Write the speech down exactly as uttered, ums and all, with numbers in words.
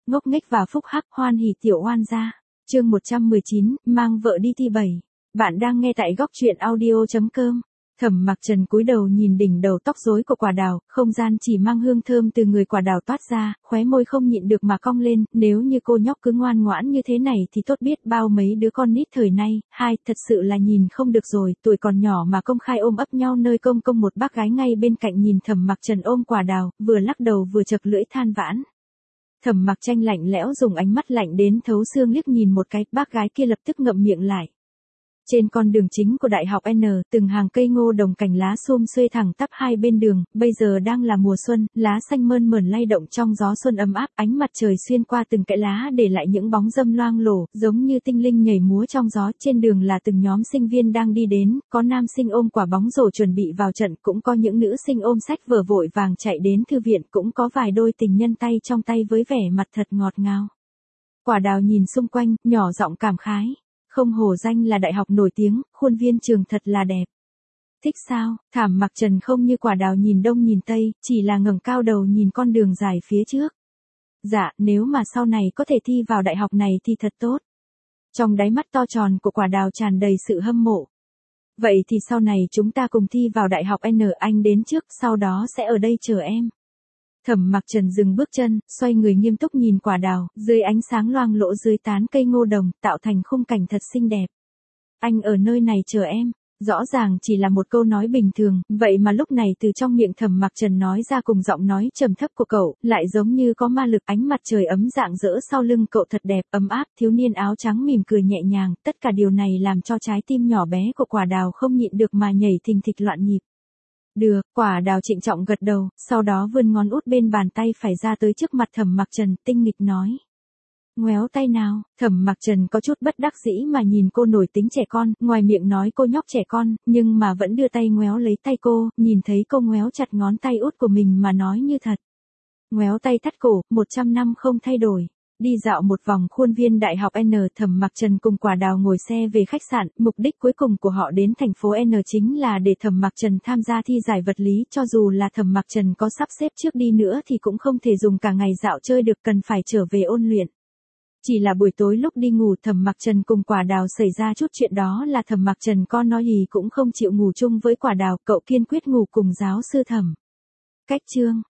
ngốc nghếch và phúc hắc, hoan hỉ tiểu oan gia. Chương một trăm mười chín, mang vợ đi thi bảy. Bạn đang nghe tại góc truyện audio chấm com. Thẩm Mặc Trần cúi đầu nhìn đỉnh đầu tóc rối của quả đào, không gian chỉ mang hương thơm từ người quả đào toát ra, khóe môi không nhịn được mà cong lên, nếu như cô nhóc cứ ngoan ngoãn như thế này thì tốt biết bao mấy đứa con nít thời nay. Hai, thật sự là nhìn không được rồi, tuổi còn nhỏ mà công khai ôm ấp nhau nơi công công. Một bác gái ngay bên cạnh nhìn Thẩm Mặc Trần ôm quả đào, vừa lắc đầu vừa chật lưỡi than vãn. Thẩm Mặc Tranh lạnh lẽo dùng ánh mắt lạnh đến thấu xương liếc nhìn một cái, bác gái kia lập tức ngậm miệng lại. Trên con đường chính của Đại học N, từng hàng cây ngô đồng cành lá sum xuê thẳng tắp hai bên đường, bây giờ đang là mùa xuân, lá xanh mơn mởn lay động trong gió xuân ấm áp, ánh mặt trời xuyên qua từng kẽ lá để lại những bóng râm loang lổ, giống như tinh linh nhảy múa trong gió. Trên đường là từng nhóm sinh viên đang đi đến, có nam sinh ôm quả bóng rổ chuẩn bị vào trận, cũng có những nữ sinh ôm sách vở vội vàng chạy đến thư viện, cũng có vài đôi tình nhân tay trong tay với vẻ mặt thật ngọt ngào. Quả đào nhìn xung quanh, nhỏ giọng cảm khái. Không hổ danh là đại học nổi tiếng, khuôn viên trường thật là đẹp. Thích sao? Thẩm Mặc Trần không như quả đào nhìn đông nhìn tây, chỉ là ngẩng cao đầu nhìn con đường dài phía trước. Dạ, nếu mà sau này có thể thi vào đại học này thì thật tốt. Trong đáy mắt to tròn của quả đào tràn đầy sự hâm mộ. Vậy thì sau này chúng ta cùng thi vào đại học N, anh đến trước, sau đó sẽ ở đây chờ em. Thẩm Mặc Trần dừng bước chân, xoay người nghiêm túc nhìn quả đào, dưới ánh sáng loang lỗ dưới tán cây ngô đồng, tạo thành khung cảnh thật xinh đẹp. Anh ở nơi này chờ em. Rõ ràng chỉ là một câu nói bình thường, vậy mà lúc này từ trong miệng Thẩm Mặc Trần nói ra cùng giọng nói trầm thấp của cậu, lại giống như có ma lực. Ánh mặt trời ấm rạng rỡ sau lưng cậu thật đẹp, ấm áp. Thiếu niên áo trắng mỉm cười nhẹ nhàng, tất cả điều này làm cho trái tim nhỏ bé của quả đào không nhịn được mà nhảy thình thịch loạn nhịp. Được, quả đào trịnh trọng gật đầu, sau đó vươn ngón út bên bàn tay phải ra tới trước mặt Thẩm Mặc Trần, tinh nghịch nói. Ngoéo tay nào. Thẩm Mặc Trần có chút bất đắc dĩ mà nhìn cô nổi tính trẻ con, ngoài miệng nói cô nhóc trẻ con, nhưng mà vẫn đưa tay ngoéo lấy tay cô, nhìn thấy cô ngoéo chặt ngón tay út của mình mà nói như thật. Ngoéo tay thắt cổ, một trăm năm không thay đổi. Đi dạo một vòng khuôn viên Đại học N, Thẩm Mặc Trần cùng quả đào ngồi xe về khách sạn, mục đích cuối cùng của họ đến thành phố N chính là để Thẩm Mặc Trần tham gia thi giải vật lý, cho dù là Thẩm Mặc Trần có sắp xếp trước đi nữa thì cũng không thể dùng cả ngày dạo chơi được, cần phải trở về ôn luyện. Chỉ là buổi tối lúc đi ngủ Thẩm Mặc Trần cùng quả đào xảy ra chút chuyện, đó là Thẩm Mặc Trần con nói gì cũng không chịu ngủ chung với quả đào, cậu kiên quyết ngủ cùng giáo sư Thẩm. Cách chương